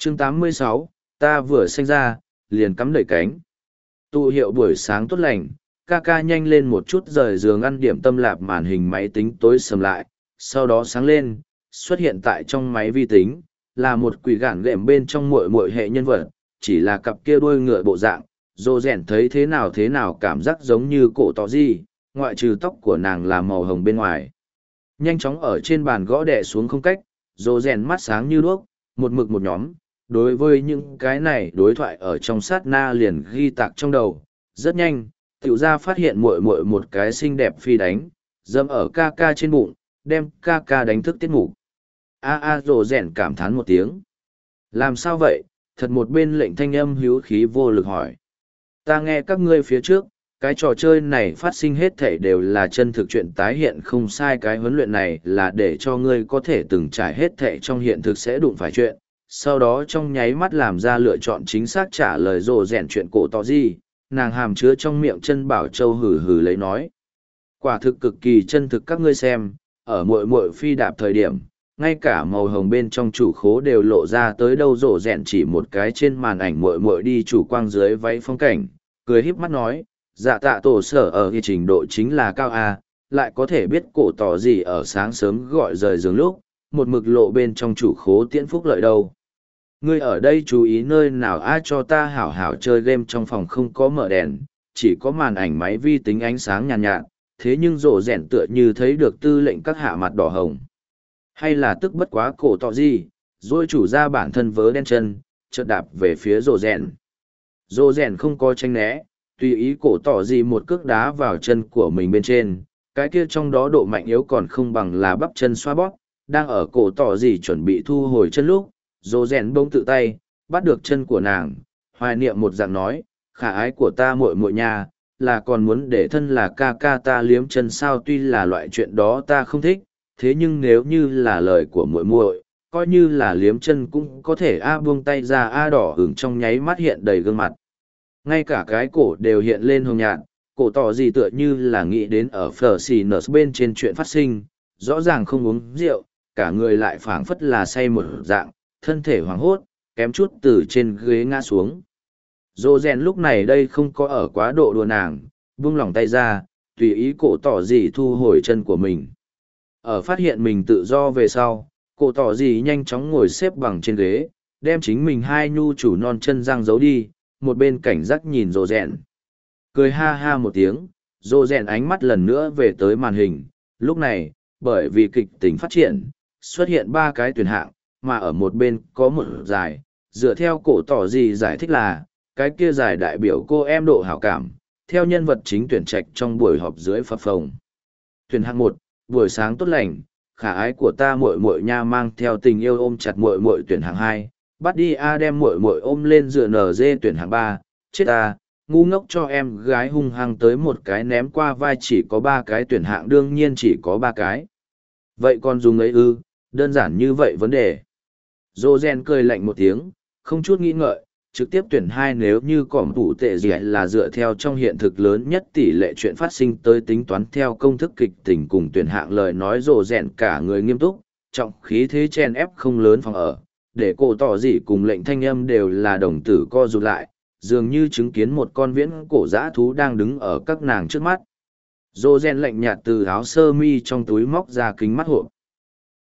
Chương 86, ta vừa sinh ra, liền cắm đầy cánh. Tụ hiệu buổi sáng tốt lành, ca ca nhanh lên một chút rời giường ăn điểm tâm lạp màn hình máy tính tối sầm lại, sau đó sáng lên, xuất hiện tại trong máy vi tính, là một quỷ gản gệm bên trong muội muội hệ nhân vật, chỉ là cặp kia đuôi ngựa bộ dạng, dô rèn thấy thế nào cảm giác giống như cổ tỏ gì, ngoại trừ tóc của nàng là màu hồng bên ngoài. Nhanh chóng ở trên bàn gõ đè xuống không cách, dô rèn mắt sáng như đuốc, một mực một nhóm, đối với những cái này đối thoại ở trong sát na liền ghi tạc trong đầu, rất nhanh, tiểu ra phát hiện muội muội một cái xinh đẹp phi đánh, dâm ở ca ca trên bụng, đem ca ca đánh thức tiết mục. Dô rèn cảm thán một tiếng. Làm sao vậy? Thật một bên lệnh thanh âm hữu khí vô lực hỏi. Ta nghe các ngươi phía trước, cái trò chơi này phát sinh hết thảy đều là chân thực chuyện tái hiện không sai, cái huấn luyện này là để cho ngươi có thể từng trải hết thảy trong hiện thực sẽ đụng phải chuyện, sau đó trong nháy mắt làm ra lựa chọn chính xác trả lời rồ rèn chuyện cổ tỏ gì, nàng hàm chứa trong miệng chân bảo châu hừ hừ lấy nói. Quả thực cực kỳ chân thực, các ngươi xem, ở muội muội phi đạp thời điểm, ngay cả màu hồng bên trong chủ khố đều lộ ra tới đâu, rồ rèn chỉ một cái trên màn ảnh muội muội đi chủ quang dưới váy phong cảnh, cười híp mắt nói, dạ tạ tổ sở ở cái trình độ chính là cao A, lại có thể biết cổ tỏ gì ở sáng sớm gọi rời giường lúc, một mực lộ bên trong chủ khố tiễn phúc lợi đâu. Ngươi ở đây chú ý nơi nào cho ta hảo hảo chơi game, trong phòng không có mở đèn, chỉ có màn ảnh máy vi tính ánh sáng nhàn nhạt, thế nhưng rộ rèn tựa như thấy được tư lệnh các hạ mặt đỏ hồng. Hay là tức bất quá cổ tỏ gì, rồi chủ ra bản thân vớ đen chân, chợt đạp về phía rộ rèn. Rộ rèn không có tranh né, tùy ý cổ tỏ gì một cước đá vào chân của mình bên trên, cái kia trong đó độ mạnh yếu còn không bằng là bắp chân xoa bóp, đang ở cổ tỏ gì chuẩn bị thu hồi chân lúc, rộ rèn bỗng tự tay, bắt được chân của nàng, hoài niệm một dạng nói, khả ái của ta muội muội nha, là còn muốn để thân là ca ca ta liếm chân sao, tuy là loại chuyện đó ta không thích, thế nhưng nếu như là lời của muội muội, coi như là liếm chân cũng có thể buông tay ra, đỏ ửng trong nháy mắt hiện đầy gương mặt. Ngay cả cái cổ đều hiện lên hồng nhạt, cổ tỏ gì tựa như là nghĩ đến ở phở xì nở bên trên chuyện phát sinh, rõ ràng không uống rượu, cả người lại phảng phất là say một dạng, thân thể hoảng hốt, kém chút từ trên ghế ngã xuống. Dô rèn lúc này đây không có ở quá độ đùa nàng, buông lỏng tay ra, tùy ý cổ tỏ gì thu hồi chân của mình. Ở phát hiện mình tự do về sau, cổ tỏ gì nhanh chóng ngồi xếp bằng trên ghế, đem chính mình hai nhu chủ non chân răng giấu đi, một bên cảnh giác nhìn rô rèn. Cười ha ha một tiếng, rô rèn ánh mắt lần nữa về tới màn hình. Lúc này, bởi vì kịch tính phát triển, xuất hiện ba cái tuyển hạng, mà ở một bên có một giải, dựa theo cổ tỏ gì giải thích là, cái kia giải đại biểu cô em độ hảo cảm, theo nhân vật chính tuyển trạch trong buổi họp dưới phập phồng. Tuyển hạng 1, buổi sáng tốt lành, khả ái của ta muội muội nha mang theo tình yêu ôm chặt muội muội. Tuyển hạng 2, bắt đi đem muội muội ôm lên dựa NG. Tuyển hạng 3, chết ta, ngu ngốc cho em gái hung hăng tới một cái ném qua vai. Chỉ có 3 cái tuyển hạng, đương nhiên chỉ có 3 cái. Vậy còn dùng ấy ư, đơn giản như vậy vấn đề. Dô gen cười lạnh một tiếng, không chút nghĩ ngợi, trực tiếp tuyển 2. Nếu như cỏm tủ tệ gì là dựa theo trong hiện thực lớn nhất tỷ lệ chuyện phát sinh tới tính toán theo công thức kịch tình cùng tuyển hạng lời nói, dô gen cả người nghiêm túc, trọng khí thế chen ép không lớn phòng ở, để cổ tỏ gì cùng lệnh thanh âm đều là đồng tử co rụt lại, dường như chứng kiến một con viễn cổ dã thú đang đứng ở các nàng trước mắt. Dô gen lạnh nhạt từ áo sơ mi trong túi móc ra kính mắt hộp.